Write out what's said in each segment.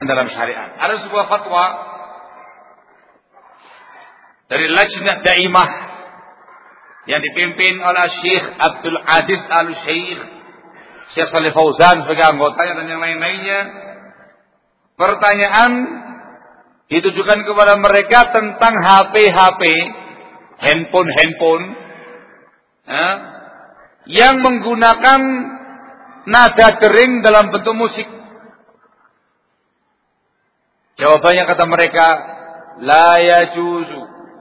dalam syariat. Ada sebuah fatwa dari Lajnah Daimah yang dipimpin oleh Syekh Abdul Aziz Al-Syekh, Syekh Shalih Fauzan sebagai anggotanya dan yang lain-lainnya. Pertanyaan ditujukan kepada mereka tentang HP, handphone yang menggunakan nada dering dalam bentuk musik. Jawabannya kata mereka, la yajuzu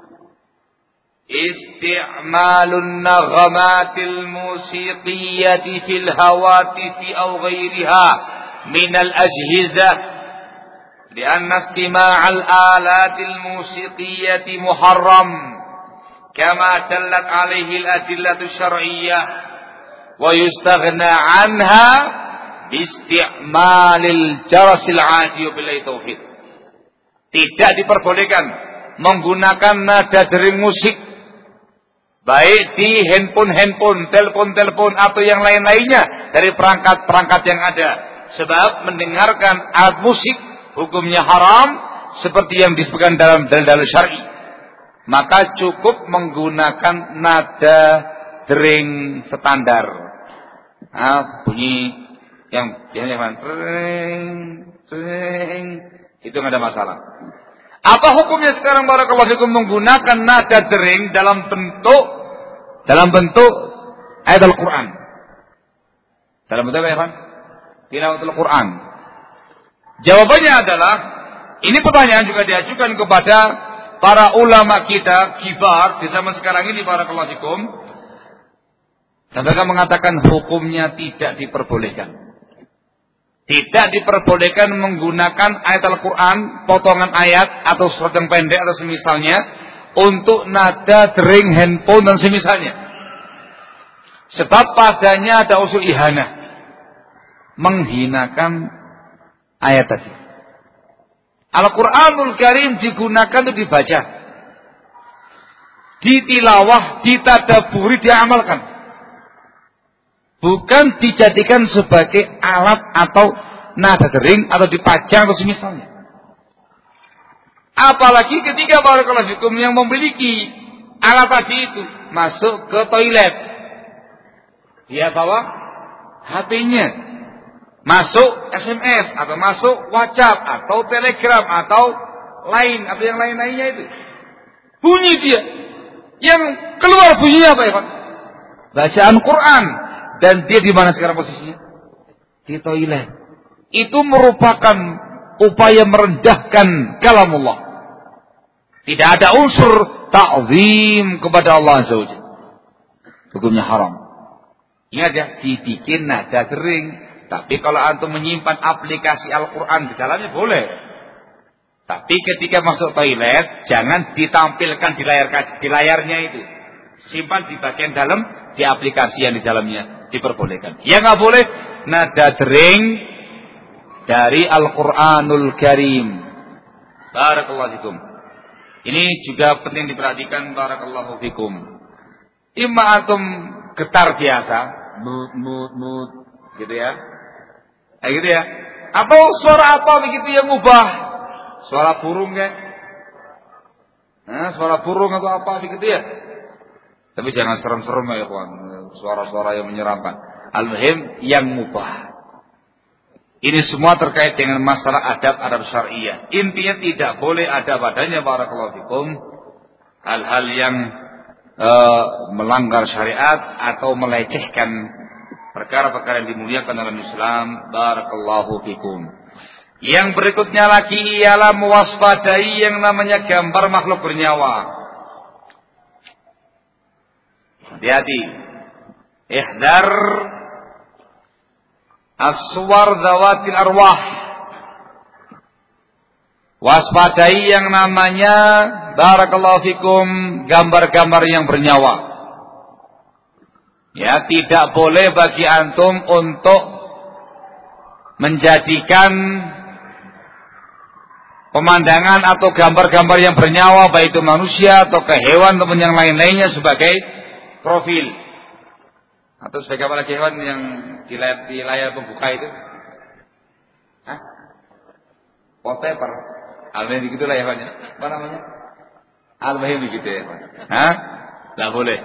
isti'malun naghamatil musiqiyyati fil hawatifi aw ghairiha minal ajhizah لأن استماع الآلات الموسيقية محرم كما دلت عليه الأدلة الشرعية ويستغنى عنها باستعمال الجرس العادي وبالله التوفيق. Tidak diperbolehkan menggunakan nada dering musik baik di handphone, telepon atau yang lain-lainnya dari perangkat-perangkat yang ada, sebab mendengarkan alat musik hukumnya haram seperti yang disebutkan dalam dalil syar'i. Maka cukup menggunakan nada dering standar. Bunyi yang biasanya itu nggak ada masalah. Apa hukumnya sekarang barakallahu fikum menggunakan nada dering dalam bentuk ayat Al-Qur'an? Dalam bentuk apa? Tilawatul Qur'an. Jawabannya adalah, ini pertanyaan juga diajukan kepada para ulama kita kibar di zaman sekarang ini barakallahu fikum. Dan mereka mengatakan hukumnya tidak diperbolehkan. Tidak diperbolehkan menggunakan ayat Al-Quran, potongan ayat atau surat yang pendek atau semisalnya untuk nada dering handphone dan semisalnya. Sebab padanya ada usul ihanah, menghinakan ayat tadi. Al-Quranul Karim digunakan untuk dibaca, ditilawah, ditadaburi, diamalkan. Bukan dijadikan sebagai alat atau nada dering atau dipajang atau semisalnya. Apalagi ketika barakallahu fikum yang memiliki alat tadi itu masuk ke toilet, dia bawa HP-nya, masuk SMS atau masuk WhatsApp atau Telegram atau lain atau yang lain-lainnya itu, bunyi dia, yang keluar bunyinya apa ya Pak? Bacaan Quran. Dan dia di mana sekarang posisinya? Di toilet. Itu merupakan upaya merendahkan kalamullah. Tidak ada unsur ta'zim kepada Allah Azza wa Jalla. Hukumnya haram. Ingat ya, dibikin nada dering. Tapi kalau antum menyimpan aplikasi Al-Quran di dalamnya boleh. Tapi ketika masuk toilet, jangan ditampilkan di layarnya itu. Simpan di bagian dalam, di aplikasi yang di dalamnya. Diperbolehkan. Yang nggak boleh nada dering dari Al-Quranul Karim. Barakallahu fikum. Ini juga penting diperhatikan. Barakallahu fikum. Imma antum getar biasa, mut, gitu ya, gitu ya. Atau suara apa begitu yang ubah? Suara burung kan? Suara burung atau apa begitu ya? Tapi jangan serem-serem ya kawan. Suara-suara yang menyeramkan. Al-muhim yang mubah. Ini semua terkait dengan masalah adab syariah. Intinya tidak boleh ada padanya barakallahu fikum hal-hal yang melanggar syariat atau melecehkan perkara-perkara yang dimuliakan dalam Islam. Barakallahu fikum. Yang berikutnya lagi ialah mewaspadai yang namanya gambar makhluk bernyawa. Hati-hati. Ihdar as-suwar zawatil arwah. Waspadai yang namanya barakallahu fikum gambar-gambar yang bernyawa. Ya, tidak boleh bagi antum untuk menjadikan pemandangan atau gambar-gambar yang bernyawa baik itu manusia atau ke hewan ataupun yang lain-lainnya sebagai profil atau sebagai apa lagi hewan yang di layar pembuka itu? wallpaper. Al-Bahim begitu lah ya Pak. Apa namanya? Al-Bahim begitu ya Pak. Hah? Nggak boleh.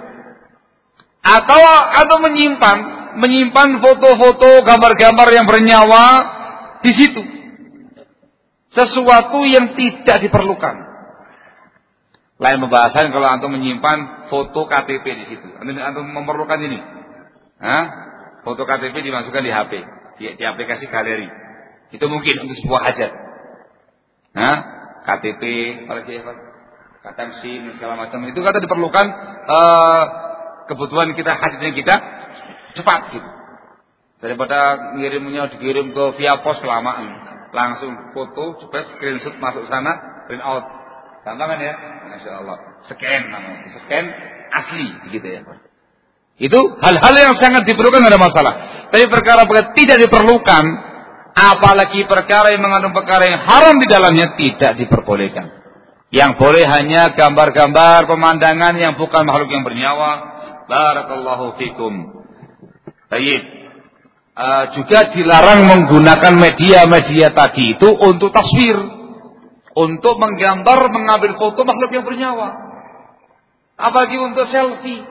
Atau menyimpan foto-foto, gambar-gambar yang bernyawa di situ. Sesuatu yang tidak diperlukan. Lain pembahasan kalau antum menyimpan foto KTP di situ. Antum memerlukan ini. Hah? Foto KTP dimasukkan di HP, di aplikasi galeri. Itu mungkin untuk sebuah hajat. Hah? KTP, KTM SIM segala macam itu kata diperlukan kebutuhan kita, hajatnya kita cepat gitu. Daripada dikirim ke via pos kelamaan. Langsung foto, coba screenshot masuk sana, print out. Gampang kan ya? Masya Allah. Scan namanya. Scan asli gitu ya. Itu hal-hal yang sangat diperlukan, tidak ada masalah. Tapi perkara-perkara tidak diperlukan, apalagi perkara yang mengandung perkara yang haram di dalamnya, tidak diperbolehkan. Yang boleh hanya gambar-gambar pemandangan yang bukan makhluk yang bernyawa. Barakallahu fikum. Baik. Juga dilarang menggunakan media-media tadi itu untuk taswir, untuk menggambar, mengambil foto makhluk yang bernyawa, apalagi untuk selfie.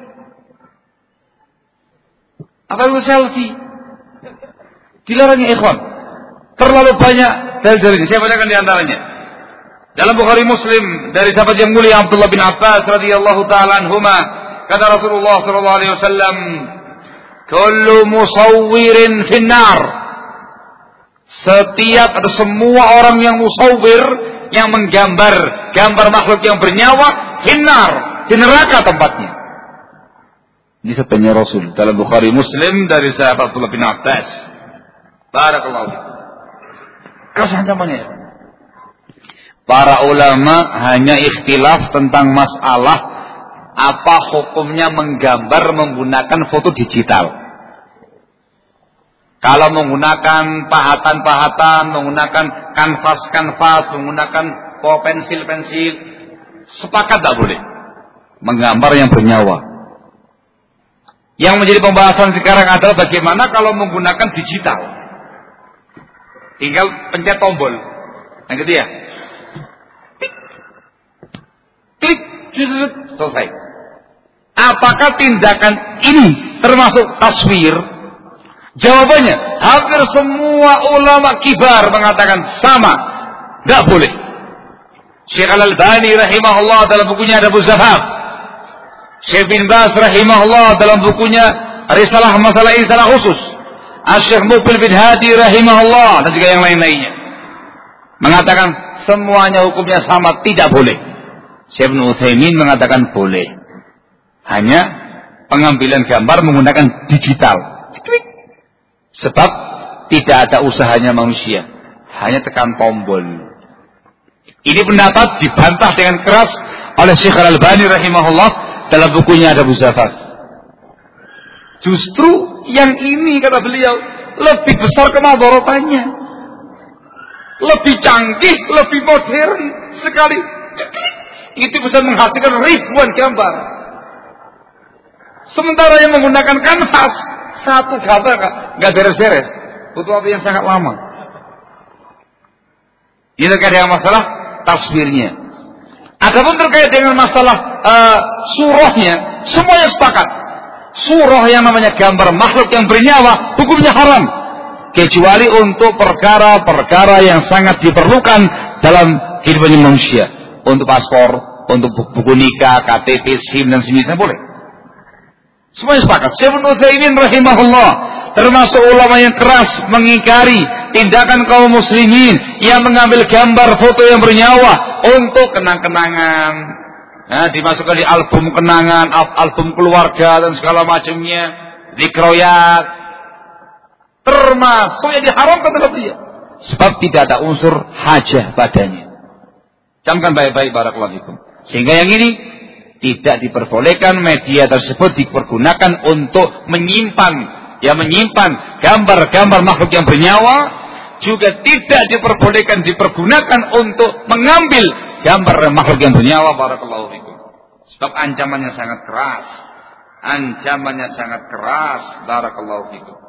Dilarang ya ikhwan. Terlalu banyak dalil-dalilnya. Saya bacakan di antaranya. Dalam Bukhari Muslim dari sahabat yang mulia Abdullah bin Abbas radhiyallahu taala anhuma, kata Rasulullah sallallahu alaihi wasallam, kullu musawwirin finnar. Setiap atau semua orang yang musawwir, yang menggambar gambar makhluk yang bernyawa, finnar, di neraka tempatnya. Ini sabdanya Rasul dalam Bukhari Muslim dari sahabat Abdullah bin Abbas. Barakallahu. Keras ancamannya. Para ulama hanya ikhtilaf tentang masalah apa hukumnya menggambar menggunakan foto digital. Kalau menggunakan pahatan-pahatan, menggunakan kanvas-kanvas, menggunakan pensil-pensil, sepakat tak boleh. Menggambar yang bernyawa. Yang menjadi pembahasan sekarang adalah bagaimana kalau menggunakan digital. Tinggal pencet tombol. Yang gitu ya. Klik, selesai. Apakah tindakan ini termasuk taswir? Jawabannya, hampir semua ulama kibar mengatakan sama, tidak boleh. Syekh Al-Albani rahimahullah dalam bukunya Adabuz Zafaf, Syekh bin Baz rahimahullah dalam bukunya Risalah Masalah ini secara khusus, Syekh Muqbil bin Hadi rahimahullah dan juga yang lain-lainnya mengatakan semuanya hukumnya sama, tidak boleh. Syekh Ibnu Utsaimin mengatakan boleh. Hanya pengambilan gambar menggunakan digital. Klik. Sebab tidak ada usahanya manusia, hanya tekan tombol. Ini pendapat dibantah dengan keras oleh Syekh Al-Albani rahimahullah dalam bukunya Adabuz Zafaf. Justru yang ini kata beliau lebih besar kemadaratannya, lebih canggih, lebih modern sekali. Itu bisa menghasilkan ribuan gambar. Sementara yang menggunakan kanvas, satu gambar nggak beres-beres, butuh waktu yang sangat lama. Ini terkait dengan masalah taswirnya. Adapun terkait dengan masalah surahnya, semuanya sepakat. Surah yang namanya gambar makhluk yang bernyawa, hukumnya haram. Kecuali untuk perkara-perkara yang sangat diperlukan dalam kehidupan manusia. Untuk paspor, untuk buku nikah, KTP, SIM dan semisal boleh. Semuanya sepakat. Syekh Ibnu Utsaimin rahimahullah termasuk ulama yang keras mengingkari tindakan kaum muslimin yang mengambil gambar foto yang bernyawa untuk kenang-kenangan. Nah, dimasukkan di album kenangan, album keluarga dan segala macamnya, dikroyat. Termasuk yang diharamkan oleh beliau. Sebab tidak ada unsur hajah padanya. Camkan baik-baik barakallahu fikum. Sehingga yang ini tidak diperbolehkan media tersebut dipergunakan untuk menyimpan gambar-gambar makhluk yang bernyawa, juga tidak dipergunakan untuk mengambil gambar makhluk yang bernyawa barakallahu fikum. Sebab ancamannya sangat keras barakallahu fikum.